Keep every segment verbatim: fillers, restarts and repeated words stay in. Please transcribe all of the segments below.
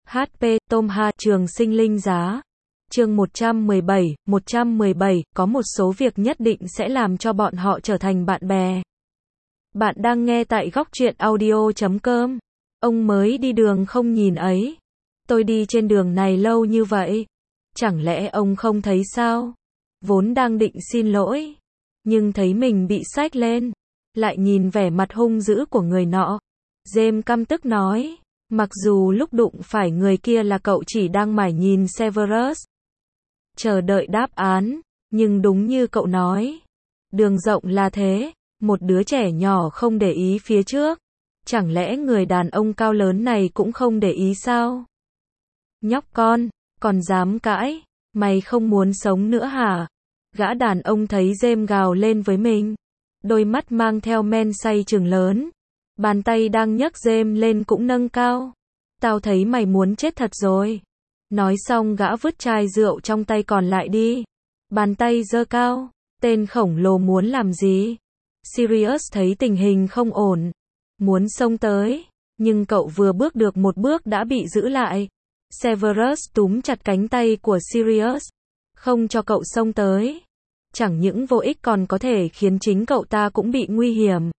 hát pê, Tom Ha, Trường Sinh Linh Giá. Chương một trăm mười bảy, một trăm mười bảy, có một số việc nhất định sẽ làm cho bọn họ trở thành bạn bè. Bạn đang nghe tại góc truyện audio chấm com. Ông mới đi đường không nhìn ấy. Tôi đi trên đường này lâu như vậy. Chẳng lẽ ông không thấy sao? Vốn đang định xin lỗi. Nhưng thấy mình bị xách lên. Lại nhìn vẻ mặt hung dữ của người nọ. James căm tức nói. Mặc dù lúc đụng phải người kia là cậu chỉ đang mải nhìn Severus. Chờ đợi đáp án. Nhưng đúng như cậu nói. Đường rộng là thế. Một đứa trẻ nhỏ không để ý phía trước. Chẳng lẽ người đàn ông cao lớn này cũng không để ý sao? Nhóc con, còn dám cãi, mày không muốn sống nữa hả? Gã đàn ông thấy James gào lên với mình. Đôi mắt mang theo men say trừng lớn. Bàn tay đang nhấc James lên cũng nâng cao. Tao thấy mày muốn chết thật rồi. Nói xong gã vứt chai rượu trong tay còn lại đi. Bàn tay giơ cao. Tên khổng lồ muốn làm gì? Sirius thấy tình hình không ổn. Muốn xông tới. Nhưng cậu vừa bước được một bước đã bị giữ lại. Severus túm chặt cánh tay của Sirius. Không cho cậu xông tới. Chẳng những vô ích còn có thể khiến chính cậu ta cũng bị nguy hiểm.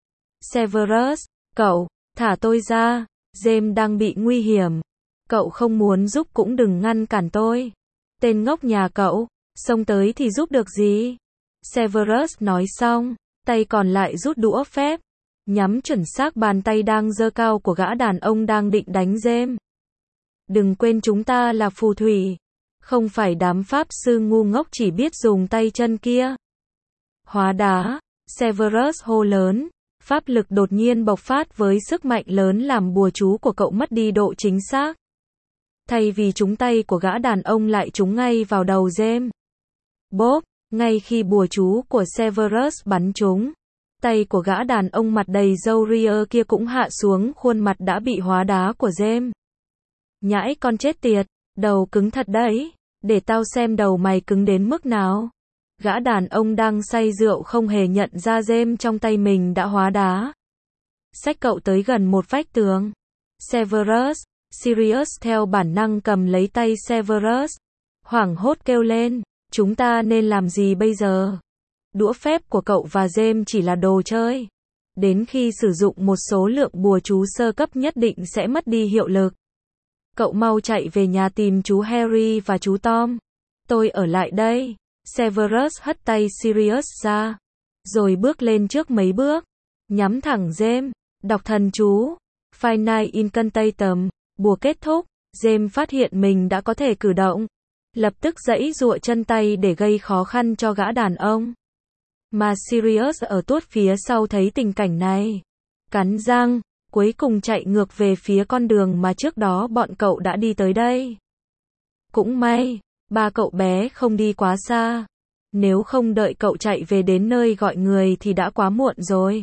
Severus, cậu, thả tôi ra. James đang bị nguy hiểm. Cậu không muốn giúp cũng đừng ngăn cản tôi. Tên ngốc nhà cậu, xông tới thì giúp được gì? Severus nói xong, tay còn lại rút đũa phép. Nhắm chuẩn xác bàn tay đang giơ cao của gã đàn ông đang định đánh James. Đừng quên chúng ta là phù thủy. Không phải đám pháp sư ngu ngốc chỉ biết dùng tay chân kia. Hóa đá, Severus hô lớn. Pháp lực đột nhiên bộc phát với sức mạnh lớn làm bùa chú của cậu mất đi độ chính xác. Thay vì trúng tay của gã đàn ông lại trúng ngay vào đầu James. Bốp, ngay khi bùa chú của Severus bắn trúng. Tay của gã đàn ông mặt đầy râu ria kia cũng hạ xuống khuôn mặt đã bị hóa đá của James. Nhãi con chết tiệt, đầu cứng thật đấy, để tao xem đầu mày cứng đến mức nào. Gã đàn ông đang say rượu không hề nhận ra James trong tay mình đã hóa đá. Xách cậu tới gần một vách tường. Severus, Sirius theo bản năng cầm lấy tay Severus. Hoảng hốt kêu lên, chúng ta nên làm gì bây giờ? Đũa phép của cậu và James chỉ là đồ chơi. Đến khi sử dụng một số lượng bùa chú sơ cấp nhất định sẽ mất đi hiệu lực. Cậu mau chạy về nhà tìm chú Harry và chú Tom. Tôi ở lại đây. Severus hất tay Sirius ra. Rồi bước lên trước mấy bước. Nhắm thẳng James. Đọc thần chú. Final Incantatum. Bùa kết thúc. James phát hiện mình đã có thể cử động. Lập tức giãy giụa chân tay để gây khó khăn cho gã đàn ông. Mà Sirius ở tuốt phía sau thấy tình cảnh này. Cắn răng. Cuối cùng chạy ngược về phía con đường mà trước đó bọn cậu đã đi tới đây. Cũng may, ba cậu bé không đi quá xa. Nếu không đợi cậu chạy về đến nơi gọi người thì đã quá muộn rồi.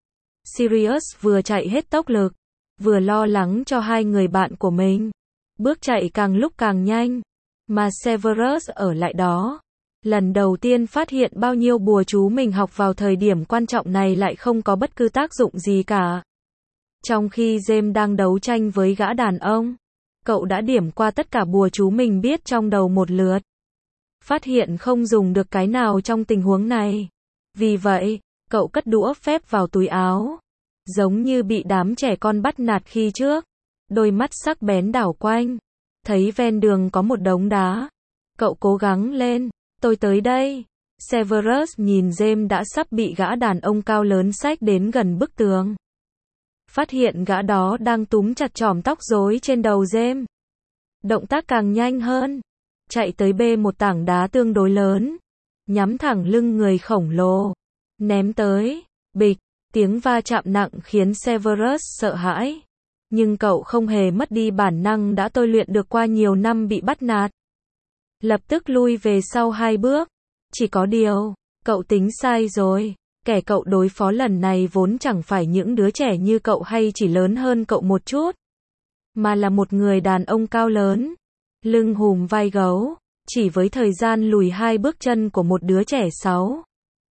Sirius vừa chạy hết tốc lực, vừa lo lắng cho hai người bạn của mình. Bước chạy càng lúc càng nhanh, mà Severus ở lại đó. Lần đầu tiên phát hiện bao nhiêu bùa chú mình học vào thời điểm quan trọng này lại không có bất cứ tác dụng gì cả. Trong khi James đang đấu tranh với gã đàn ông, cậu đã điểm qua tất cả bùa chú mình biết trong đầu một lượt. Phát hiện không dùng được cái nào trong tình huống này. Vì vậy, cậu cất đũa phép vào túi áo. Giống như bị đám trẻ con bắt nạt khi trước. Đôi mắt sắc bén đảo quanh. Thấy ven đường có một đống đá. Cậu cố gắng lên. Tôi tới đây. Severus nhìn James đã sắp bị gã đàn ông cao lớn xách đến gần bức tường. Phát hiện gã đó đang túm chặt chòm tóc rối trên đầu James. Động tác càng nhanh hơn. Chạy tới bê một tảng đá tương đối lớn. Nhắm thẳng lưng người khổng lồ. Ném tới. Bịch. Tiếng va chạm nặng khiến Severus sợ hãi. Nhưng cậu không hề mất đi bản năng đã tôi luyện được qua nhiều năm bị bắt nạt. Lập tức lui về sau hai bước. Chỉ có điều, cậu tính sai rồi. Kẻ cậu đối phó lần này vốn chẳng phải những đứa trẻ như cậu hay chỉ lớn hơn cậu một chút. Mà là một người đàn ông cao lớn. Lưng hùm vai gấu. Chỉ với thời gian lùi hai bước chân của một đứa trẻ sáu,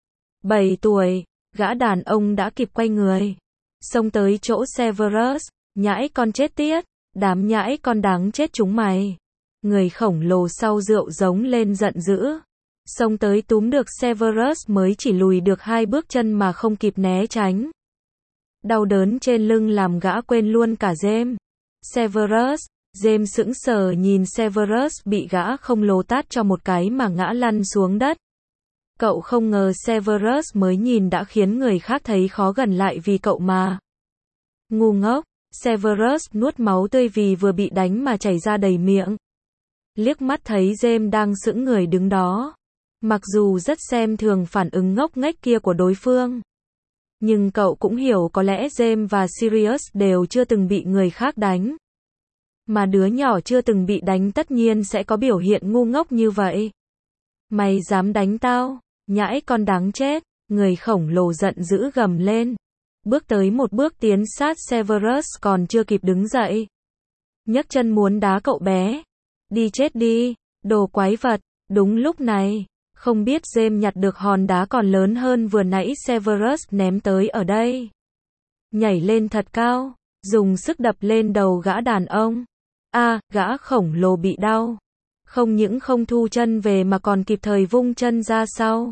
bảy tuổi, gã đàn ông đã kịp quay người. Xông tới chỗ Severus. Nhãi con chết tiết. Đám nhãi con đáng chết chúng mày. Người khổng lồ sau rượu giống lên giận dữ. Xông tới túm được Severus mới chỉ lùi được hai bước chân mà không kịp né tránh. Đau đớn trên lưng làm gã quên luôn cả James. Severus, James sững sờ nhìn Severus bị gã khổng lồ tát cho một cái mà ngã lăn xuống đất. Cậu không ngờ Severus mới nhìn đã khiến người khác thấy khó gần lại vì cậu mà. Ngu ngốc, Severus nuốt máu tươi vì vừa bị đánh mà chảy ra đầy miệng. Liếc mắt thấy James đang sững người đứng đó. Mặc dù rất xem thường phản ứng ngốc nghếch kia của đối phương. Nhưng cậu cũng hiểu có lẽ James và Sirius đều chưa từng bị người khác đánh. Mà đứa nhỏ chưa từng bị đánh tất nhiên sẽ có biểu hiện ngu ngốc như vậy. Mày dám đánh tao, nhãi con đáng chết, người khổng lồ giận dữ gầm lên. Bước tới một bước tiến sát Severus còn chưa kịp đứng dậy. Nhấc chân muốn đá cậu bé. Đi chết đi, đồ quái vật, đúng lúc này. Không biết James nhặt được hòn đá còn lớn hơn vừa nãy Severus ném tới ở đây. Nhảy lên thật cao, dùng sức đập lên đầu gã đàn ông. A, à, gã khổng lồ bị đau. Không những không thu chân về mà còn kịp thời vung chân ra sau.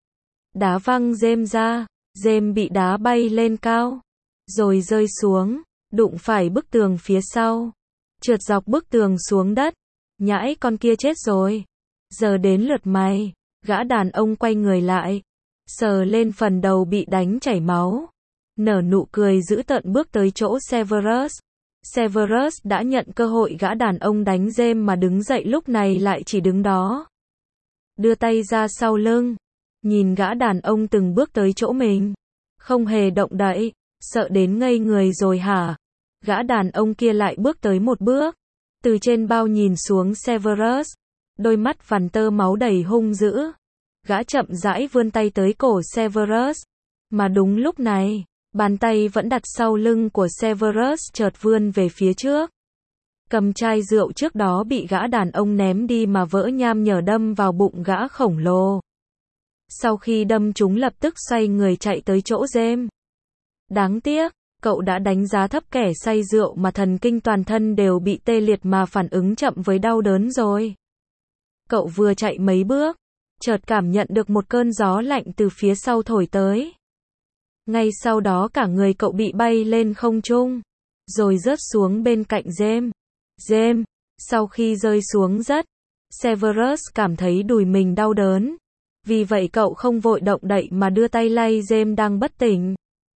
Đá văng James ra, James bị đá bay lên cao. Rồi rơi xuống, đụng phải bức tường phía sau. Trượt dọc bức tường xuống đất. Nhãi con kia chết rồi. Giờ đến lượt mày. Gã đàn ông quay người lại, sờ lên phần đầu bị đánh chảy máu, nở nụ cười dữ tợn bước tới chỗ Severus. Severus đã nhận cơ hội gã đàn ông đánh James mà đứng dậy lúc này lại chỉ đứng đó. Đưa tay ra sau lưng, nhìn gã đàn ông từng bước tới chỗ mình, không hề động đậy, sợ đến ngây người rồi hả? Gã đàn ông kia lại bước tới một bước, từ trên bao nhìn xuống Severus. Đôi mắt vằn tơ máu đầy hung dữ. Gã chậm rãi vươn tay tới cổ Severus. Mà đúng lúc này, bàn tay vẫn đặt sau lưng của Severus chợt vươn về phía trước. Cầm chai rượu trước đó bị gã đàn ông ném đi mà vỡ nham nhở đâm vào bụng gã khổng lồ. Sau khi đâm chúng lập tức xoay người chạy tới chỗ James. Đáng tiếc, cậu đã đánh giá thấp kẻ say rượu mà thần kinh toàn thân đều bị tê liệt mà phản ứng chậm với đau đớn rồi. Cậu vừa chạy mấy bước, chợt cảm nhận được một cơn gió lạnh từ phía sau thổi tới. Ngay sau đó cả người cậu bị bay lên không trung, rồi rớt xuống bên cạnh James. James, sau khi rơi xuống đất, Severus cảm thấy đùi mình đau đớn. Vì vậy cậu không vội động đậy mà đưa tay lay James đang bất tỉnh.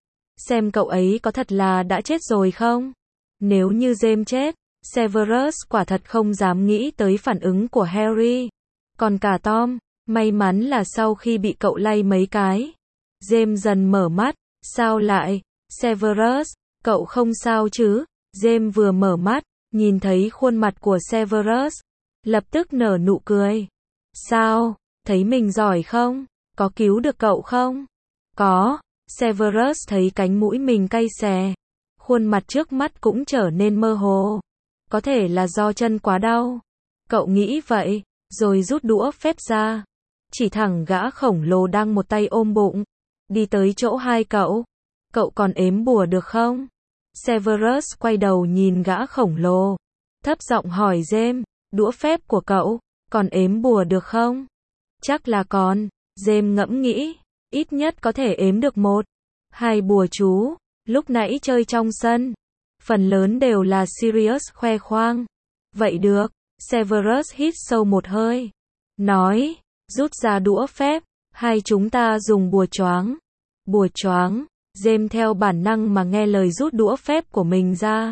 Xem cậu ấy có thật là đã chết rồi không? Nếu như James chết, Severus quả thật không dám nghĩ tới phản ứng của Harry. Còn cả Tom, may mắn là sau khi bị cậu lay mấy cái, James dần mở mắt. Sao lại? Severus, cậu không sao chứ? James vừa mở mắt, nhìn thấy khuôn mặt của Severus, lập tức nở nụ cười. Sao? Thấy mình giỏi không? Có cứu được cậu không? Có. Severus thấy cánh mũi mình cay xè. Khuôn mặt trước mắt cũng trở nên mơ hồ. Có thể là do chân quá đau. Cậu nghĩ vậy, rồi rút đũa phép ra. Chỉ thẳng gã khổng lồ đang một tay ôm bụng. Đi tới chỗ hai cậu. Cậu còn ếm bùa được không? Severus quay đầu nhìn gã khổng lồ. Thấp giọng hỏi James, đũa phép của cậu, còn ếm bùa được không? Chắc là còn. James ngẫm nghĩ, ít nhất có thể ếm được một, hai bùa chú. Lúc nãy chơi trong sân, phần lớn đều là Sirius khoe khoang. Vậy được. Severus hít sâu một hơi. Nói, rút ra đũa phép, hai chúng ta dùng bùa choáng. Bùa choáng. James theo bản năng mà nghe lời rút đũa phép của mình ra.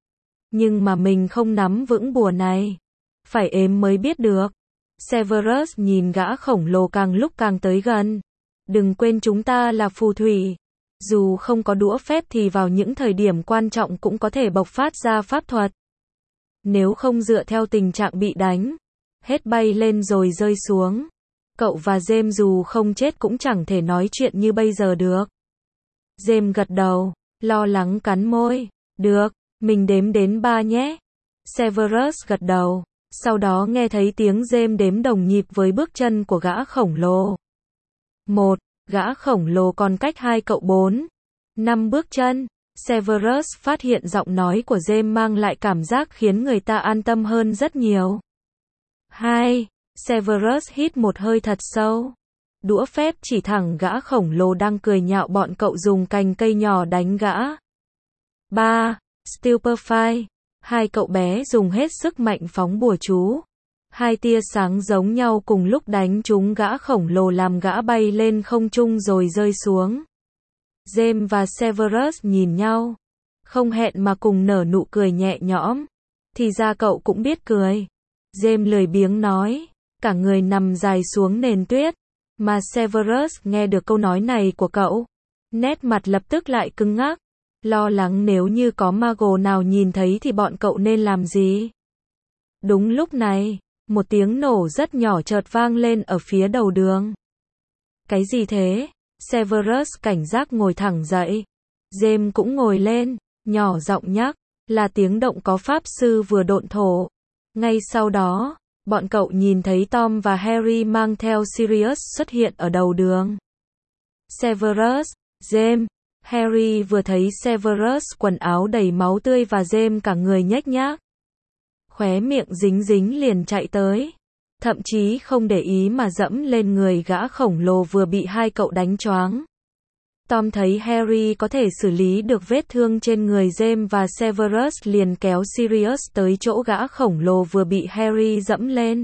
Nhưng mà mình không nắm vững bùa này. Phải ếm mới biết được. Severus nhìn gã khổng lồ càng lúc càng tới gần. Đừng quên chúng ta là phù thủy. Dù không có đũa phép thì vào những thời điểm quan trọng cũng có thể bộc phát ra pháp thuật. Nếu không dựa theo tình trạng bị đánh, hết bay lên rồi rơi xuống. Cậu và James dù không chết cũng chẳng thể nói chuyện như bây giờ được. James gật đầu, lo lắng cắn môi. Được, mình đếm đến ba nhé. Severus gật đầu. Sau đó nghe thấy tiếng James đếm đồng nhịp với bước chân của gã khổng lồ. Một, gã khổng lồ còn cách hai cậu bốn, năm bước chân. Severus phát hiện giọng nói của James mang lại cảm giác khiến người ta an tâm hơn rất nhiều. hai. Severus hít một hơi thật sâu. Đũa phép chỉ thẳng gã khổng lồ đang cười nhạo bọn cậu dùng cành cây nhỏ đánh gã. ba. Stupefy. Hai cậu bé dùng hết sức mạnh phóng bùa chú. Hai tia sáng giống nhau cùng lúc đánh trúng gã khổng lồ làm gã bay lên không trung rồi rơi xuống. James và Severus nhìn nhau. Không hẹn mà cùng nở nụ cười nhẹ nhõm. Thì ra cậu cũng biết cười. James lười biếng nói. Cả người nằm dài xuống nền tuyết. Mà Severus nghe được câu nói này của cậu. Nét mặt lập tức lại cứng ngắc. Lo lắng nếu như có Mago nào nhìn thấy thì bọn cậu nên làm gì. Đúng lúc này, một tiếng nổ rất nhỏ chợt vang lên ở phía đầu đường. Cái gì thế? Severus cảnh giác ngồi thẳng dậy. James cũng ngồi lên, nhỏ giọng nhắc, là tiếng động có pháp sư vừa độn thổ. Ngay sau đó, bọn cậu nhìn thấy Tom và Harry mang theo Sirius xuất hiện ở đầu đường. Severus, James, Harry vừa thấy Severus quần áo đầy máu tươi và James cả người nhếch nhác. Khóe miệng dính dính liền chạy tới. Thậm chí không để ý mà dẫm lên người gã khổng lồ vừa bị hai cậu đánh choáng. Tom thấy Harry có thể xử lý được vết thương trên người James và Severus liền kéo Sirius tới chỗ gã khổng lồ vừa bị Harry dẫm lên.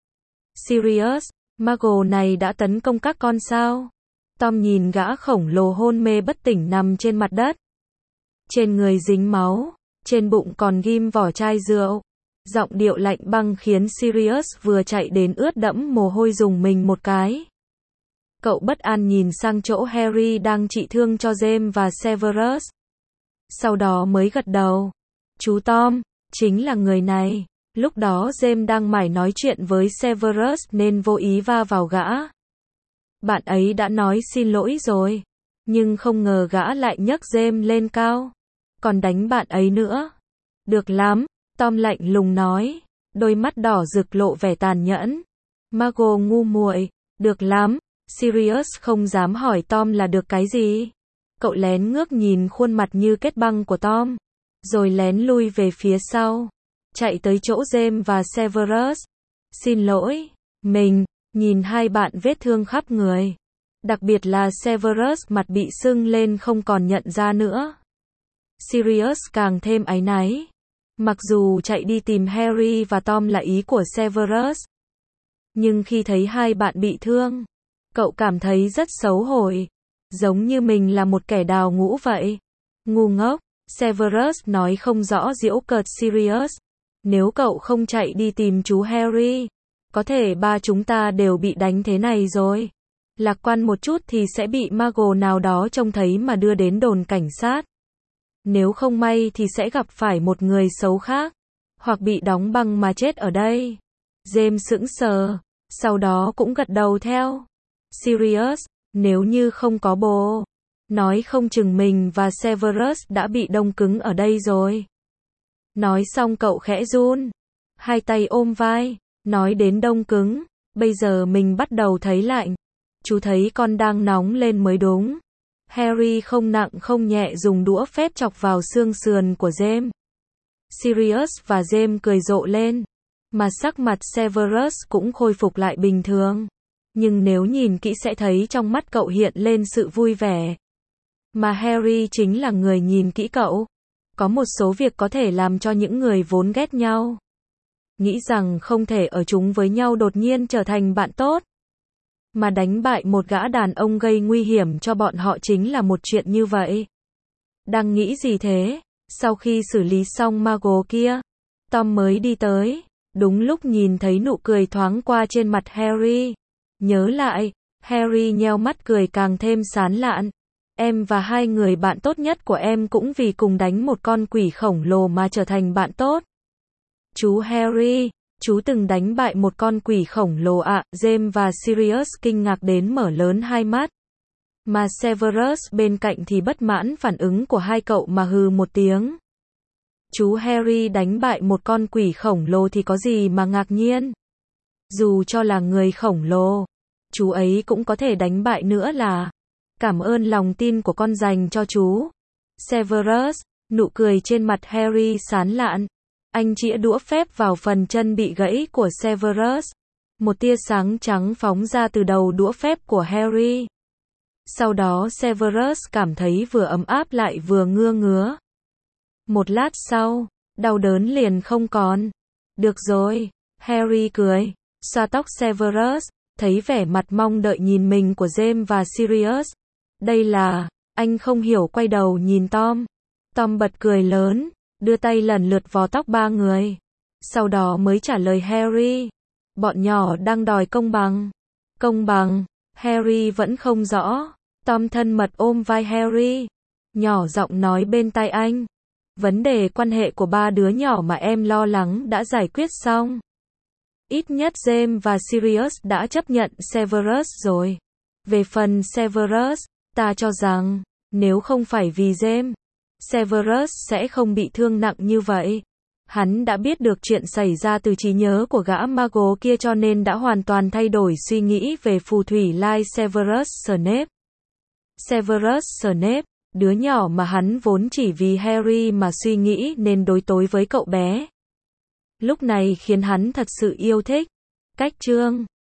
Sirius, Mago này đã tấn công các con sao? Tom nhìn gã khổng lồ hôn mê bất tỉnh nằm trên mặt đất. Trên người dính máu, trên bụng còn ghim vỏ chai rượu. Giọng điệu lạnh băng khiến Sirius vừa chạy đến ướt đẫm mồ hôi dùng mình một cái. Cậu bất an nhìn sang chỗ Harry đang trị thương cho James và Severus. Sau đó mới gật đầu. Chú Tom, chính là người này. Lúc đó James đang mải nói chuyện với Severus nên vô ý va vào gã. Bạn ấy đã nói xin lỗi rồi. Nhưng không ngờ gã lại nhấc James lên cao. Còn đánh bạn ấy nữa. Được lắm, Tom lạnh lùng nói. Đôi mắt đỏ rực lộ vẻ tàn nhẫn. Mago ngu muội, được lắm. Sirius không dám hỏi Tom là được cái gì. Cậu lén ngước nhìn khuôn mặt như kết băng của Tom. Rồi lén lui về phía sau. Chạy tới chỗ James và Severus. Xin lỗi, mình, nhìn hai bạn vết thương khắp người. Đặc biệt là Severus mặt bị sưng lên không còn nhận ra nữa. Sirius càng thêm áy náy. Mặc dù chạy đi tìm Harry và Tom là ý của Severus. Nhưng khi thấy hai bạn bị thương, cậu cảm thấy rất xấu hổ. Giống như mình là một kẻ đào ngũ vậy. Ngu ngốc, Severus nói không rõ giễu cợt Sirius. Nếu cậu không chạy đi tìm chú Harry, có thể ba chúng ta đều bị đánh thế này rồi. Lạc quan một chút thì sẽ bị Mago nào đó trông thấy mà đưa đến đồn cảnh sát. Nếu không may thì sẽ gặp phải một người xấu khác. Hoặc bị đóng băng mà chết ở đây. James sững sờ. Sau đó cũng gật đầu theo. Sirius, nếu như không có bố. Nói không chừng mình và Severus đã bị đông cứng ở đây rồi. Nói xong cậu khẽ run. Hai tay ôm vai. Nói đến đông cứng. Bây giờ mình bắt đầu thấy lạnh. Chú thấy con đang nóng lên mới đúng. Harry không nặng không nhẹ dùng đũa phép chọc vào xương sườn của James. Sirius và James cười rộ lên. Mà sắc mặt Severus cũng khôi phục lại bình thường. Nhưng nếu nhìn kỹ sẽ thấy trong mắt cậu hiện lên sự vui vẻ. Mà Harry chính là người nhìn kỹ cậu. Có một số việc có thể làm cho những người vốn ghét nhau. Nghĩ rằng không thể ở chung với nhau đột nhiên trở thành bạn tốt. Mà đánh bại một gã đàn ông gây nguy hiểm cho bọn họ chính là một chuyện như vậy. Đang nghĩ gì thế? Sau khi xử lý xong Mago kia, Tom mới đi tới. Đúng lúc nhìn thấy nụ cười thoáng qua trên mặt Harry. Nhớ lại, Harry nheo mắt cười càng thêm sán lạn. Em và hai người bạn tốt nhất của em cũng vì cùng đánh một con quỷ khổng lồ mà trở thành bạn tốt. Chú Harry, chú từng đánh bại một con quỷ khổng lồ ạ. À? James và Sirius kinh ngạc đến mở lớn hai mắt. Mà Severus bên cạnh thì bất mãn phản ứng của hai cậu mà hừ một tiếng. Chú Harry đánh bại một con quỷ khổng lồ thì có gì mà ngạc nhiên. Dù cho là người khổng lồ, chú ấy cũng có thể đánh bại nữa là. Cảm ơn lòng tin của con dành cho chú. Severus, nụ cười trên mặt Harry sán lạn. Anh chĩa đũa phép vào phần chân bị gãy của Severus. Một tia sáng trắng phóng ra từ đầu đũa phép của Harry. Sau đó Severus cảm thấy vừa ấm áp lại vừa ngứa ngứa. Một lát sau, đau đớn liền không còn. Được rồi, Harry cười, xoa tóc Severus, thấy vẻ mặt mong đợi nhìn mình của James và Sirius. Đây là, anh không hiểu quay đầu nhìn Tom. Tom bật cười lớn, đưa tay lần lượt vò tóc ba người. Sau đó mới trả lời Harry. Bọn nhỏ đang đòi công bằng. Công bằng, Harry vẫn không rõ. Tom thân mật ôm vai Harry, nhỏ giọng nói bên tai anh. Vấn đề quan hệ của ba đứa nhỏ mà em lo lắng đã giải quyết xong. Ít nhất James và Sirius đã chấp nhận Severus rồi. Về phần Severus, ta cho rằng, nếu không phải vì James, Severus sẽ không bị thương nặng như vậy. Hắn đã biết được chuyện xảy ra từ trí nhớ của gã Mago kia cho nên đã hoàn toàn thay đổi suy nghĩ về phù thủy lai Severus Snape. Severus Snape, đứa nhỏ mà hắn vốn chỉ vì Harry mà suy nghĩ nên đối tối với cậu bé. Lúc này khiến hắn thật sự yêu thích. Cách chương